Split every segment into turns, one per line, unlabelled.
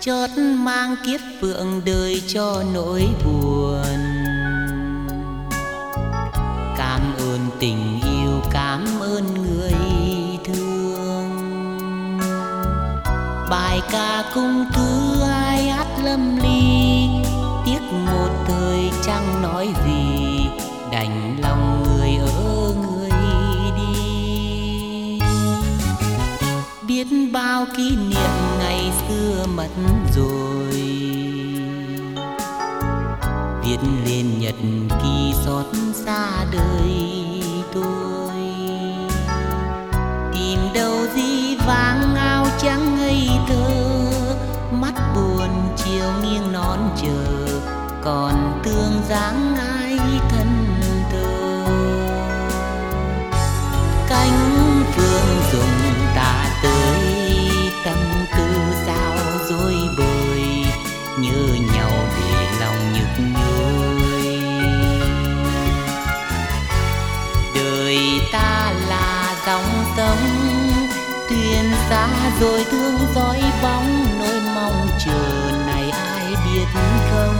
chót mang kiếp phượng đời cho nỗi buồn. Cảm ơn tình yêu, cảm ơn người thương. Bài ca cung thứ ai hát lâm ly, tiếc một thời chẳng nói gì, đành lòng người ở người đi. Biết bao kỷ niệm ngày xưa mất rồi, viết lên nhật ký xót xa đời tôi. Tìm đâu gì vàng áo trắng ngây thơ, mắt buồn chiều nghiêng nón chờ, còn tương dáng ai thân thơ. Cánh phương dùng tạ tới, tâm tư sao dối bời, nhớ nhau để lòng nhức nhối. Đời ta là dòng sông, thuyền xa rồi thương dõi bóng, nỗi mong chờ này ai biết không.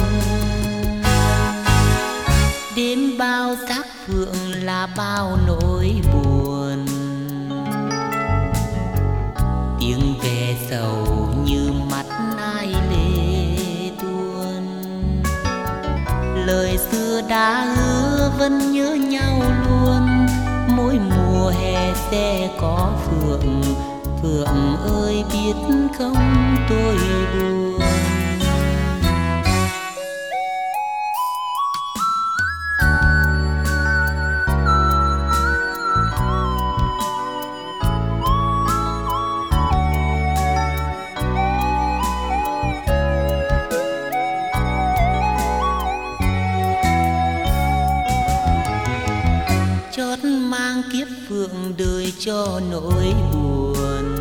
Đêm bao sắc phượng là bao nỗi buồn, tiếng ve sầu như mắt ai lệ tuôn. Lời xưa đã hứa vẫn nhớ nhau luôn, mỗi mùa hè sẽ có phượng. Phượng ơi biết không tôi buồn. Chót mang kiếp phượng đời cho nỗi buồn.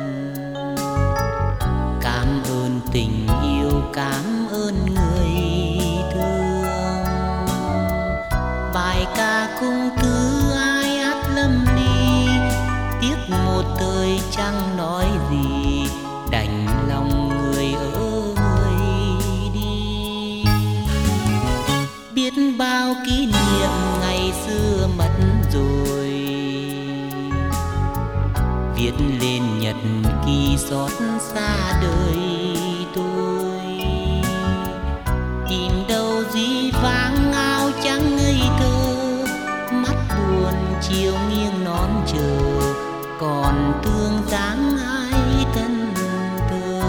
Cảm ơn tình yêu, cảm ơn người thương. Bài ca cung thứ ai hát lâm ly, tiếc một thời chẳng nói gì, đành lòng người ở người đi. Biết bao kỷ niệm ngày xưa mất rồi, viết lên nhật ký xót xa đời tôi. Tìm đâu gì vàng áo trắng ngây thơ, mắt buồn chiều nghiêng nón chờ, còn tương dáng ai thân thơ.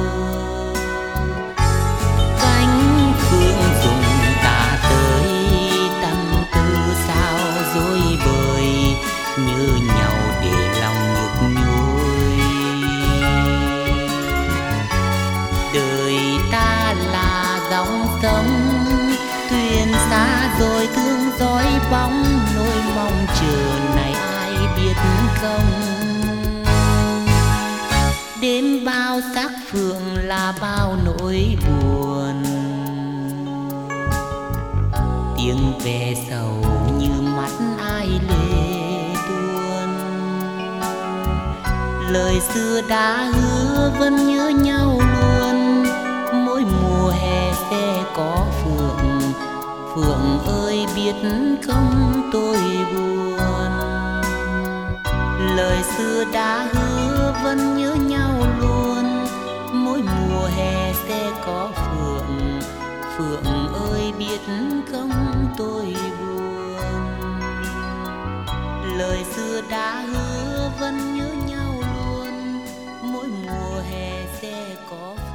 Cánh phương dùng tạ tới, tâm tư sao dối bời, nhớ nhau để lòng nhức nhối. Đời ta là dòng sông, thuyền xa rồi thương dõi bóng, nỗi mong chờ này ai biết không. Đêm bao sắc phượng là bao nỗi buồn, tiếng ve sầu như mắt ai lệ tuôn. Lời xưa đã hứa vẫn nhớ nhau luôn, mỗi mùa hè sẽ có phượng. Phượng ơi biết không tôi buồn. Lời xưa đã hứa vẫn nhớ nhau luôn, mỗi mùa hè sẽ có phượng. Phượng ơi biết không tôi buồn. Lời xưa đã hứa vẫn nhớ nhau luôn, mỗi mùa hè sẽ có phượng.